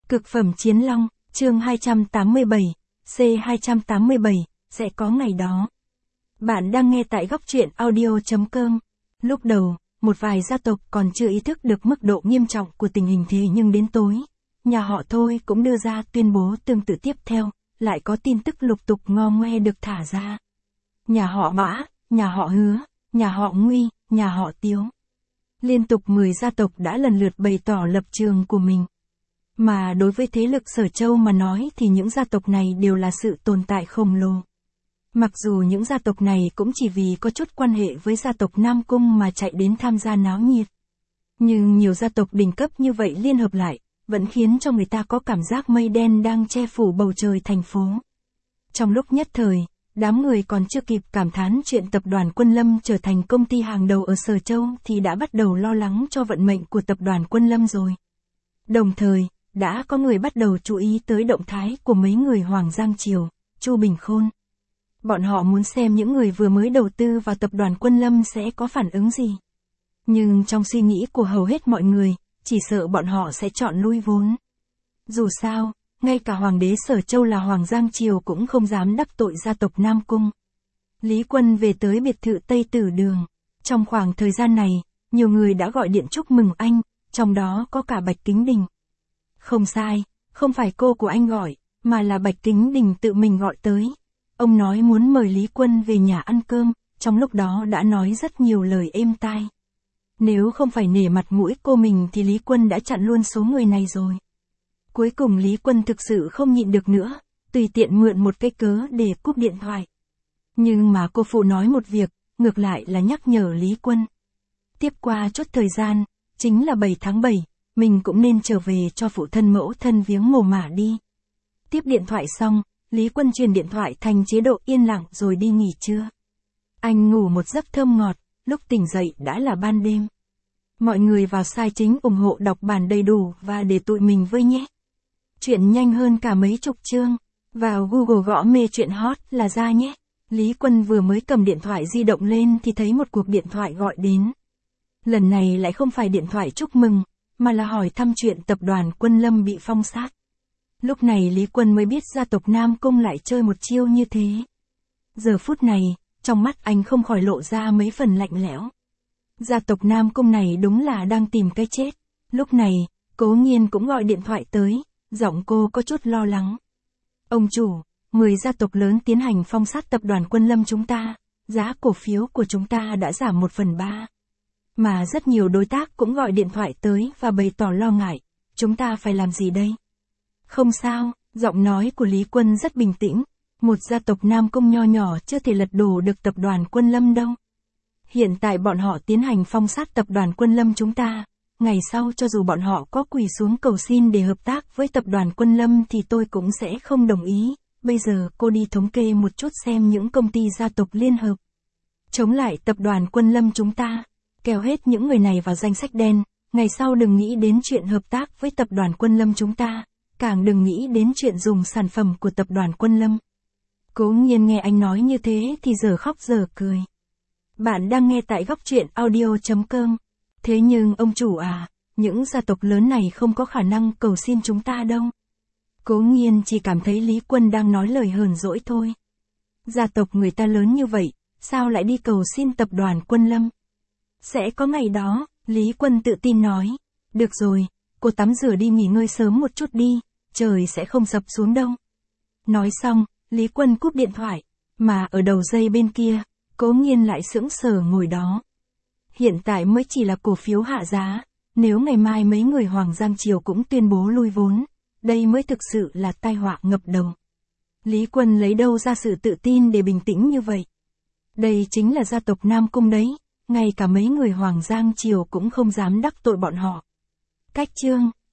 Cực phẩm chiến long, chương 287, C287, sẽ có ngày đó. Bạn đang nghe tại góc truyện audio.com. Lúc đầu, một vài gia tộc còn chưa ý thức được mức độ nghiêm trọng của tình hình thế nhưng đến tối, nhà họ Thôi cũng đưa ra tuyên bố tương tự tiếp theo, lại có tin tức lục tục ngo ngoe được thả ra. Nhà họ Mã, nhà họ Hứa, nhà họ Nguy, nhà họ Tiếu. Liên tục 10 gia tộc đã lần lượt bày tỏ lập trường của mình. Mà đối với thế lực Sở Châu mà nói thì những gia tộc này đều là sự tồn tại khổng lồ. Mặc dù những gia tộc này cũng chỉ vì có chút quan hệ với gia tộc Nam Cung mà chạy đến tham gia náo nhiệt. Nhưng nhiều gia tộc đỉnh cấp như vậy liên hợp lại, vẫn khiến cho người ta có cảm giác mây đen đang che phủ bầu trời thành phố. Trong lúc nhất thời, đám người còn chưa kịp cảm thán chuyện tập đoàn Quân Lâm trở thành công ty hàng đầu ở Sở Châu thì đã bắt đầu lo lắng cho vận mệnh của tập đoàn Quân Lâm rồi. Đồng thời, đã có người bắt đầu chú ý tới động thái của mấy người Hoàng Giang Triều, Chu Bình Khôn. Bọn họ muốn xem những người vừa mới đầu tư vào tập đoàn Quân Lâm sẽ có phản ứng gì. Nhưng trong suy nghĩ của hầu hết mọi người, chỉ sợ bọn họ sẽ chọn lui vốn. Dù sao, ngay cả Hoàng đế Sở Châu là Hoàng Giang Triều cũng không dám đắc tội gia tộc Nam Cung. Lý Quân về tới biệt thự Tây Tử Đường. Trong khoảng thời gian này, nhiều người đã gọi điện chúc mừng anh, trong đó có cả Bạch Kính Đình. Không sai, không phải cô của anh gọi, mà là Bạch Kính Đình tự mình gọi tới. Ông nói muốn mời Lý Quân về nhà ăn cơm, trong lúc đó đã nói rất nhiều lời êm tai. Nếu không phải nể mặt mũi cô mình thì Lý Quân đã chặn luôn số người này rồi. Cuối cùng Lý Quân thực sự không nhịn được nữa, tùy tiện mượn một cái cớ để cúp điện thoại. Nhưng mà cô phụ nói một việc, ngược lại là nhắc nhở Lý Quân. Tiếp qua chút thời gian, chính là 7 tháng 7, mình cũng nên trở về cho phụ thân mẫu thân viếng mồ mả đi. Tiếp điện thoại xong, Lý Quân truyền điện thoại thành chế độ yên lặng rồi đi nghỉ trưa. Anh ngủ một giấc thơm ngọt, lúc tỉnh dậy đã là ban đêm. Mọi người vào sai chính ủng hộ đọc bản đầy đủ và để tụi mình với nhé. Chuyện nhanh hơn cả mấy chục chương. Vào Google gõ mê chuyện hot là ra nhé. Lý Quân vừa mới cầm điện thoại di động lên thì thấy một cuộc điện thoại gọi đến. Lần này lại không phải điện thoại chúc mừng, mà là hỏi thăm chuyện tập đoàn Quân Lâm bị phong sát. Lúc này Lý Quân mới biết gia tộc Nam Cung lại chơi một chiêu như thế. Giờ phút này, trong mắt anh không khỏi lộ ra mấy phần lạnh lẽo. Gia tộc Nam Cung này đúng là đang tìm cái chết. Lúc này, Cố Nghiên cũng gọi điện thoại tới, giọng cô có chút lo lắng. Ông chủ, 10 gia tộc lớn tiến hành phong sát tập đoàn Quân Lâm chúng ta, giá cổ phiếu của chúng ta đã giảm 1/3. Mà rất nhiều đối tác cũng gọi điện thoại tới và bày tỏ lo ngại, chúng ta phải làm gì đây? Không sao, giọng nói của Lý Quân rất bình tĩnh, một gia tộc Nam Cung nho nhỏ chưa thể lật đổ được tập đoàn Quân Lâm đâu. Hiện tại bọn họ tiến hành phong sát tập đoàn Quân Lâm chúng ta, ngày sau cho dù bọn họ có quỳ xuống cầu xin để hợp tác với tập đoàn Quân Lâm thì tôi cũng sẽ không đồng ý. Bây giờ cô đi thống kê một chút xem những công ty gia tộc liên hợp chống lại tập đoàn Quân Lâm chúng ta, kéo hết những người này vào danh sách đen, ngày sau đừng nghĩ đến chuyện hợp tác với tập đoàn Quân Lâm chúng ta, càng đừng nghĩ đến chuyện dùng sản phẩm của tập đoàn Quân Lâm. Cố Nghiên nghe anh nói như thế thì giờ khóc giờ cười. Bạn đang nghe tại góc truyện audio.com. Thế nhưng ông chủ à, những gia tộc lớn này không có khả năng cầu xin chúng ta đâu. Cố Nghiên chỉ cảm thấy Lý Quân đang nói lời hờn dỗi thôi. Gia tộc người ta lớn như vậy, sao lại đi cầu xin tập đoàn Quân Lâm? Sẽ có ngày đó, Lý Quân tự tin nói. Được rồi, cô tắm rửa đi nghỉ ngơi sớm một chút đi, trời sẽ không sập xuống đâu. Nói xong, Lý Quân cúp điện thoại, mà ở đầu dây bên kia, Cố Nghiên lại sững sờ ngồi đó. Hiện tại mới chỉ là cổ phiếu hạ giá, nếu ngày mai mấy người Hoàng Giang Triều cũng tuyên bố lui vốn, đây mới thực sự là tai họa ngập đầu. Lý Quân lấy đâu ra sự tự tin để bình tĩnh như vậy? Đây chính là gia tộc Nam Cung đấy, ngay cả mấy người Hoàng Giang Triều cũng không dám đắc tội bọn họ. Cách chương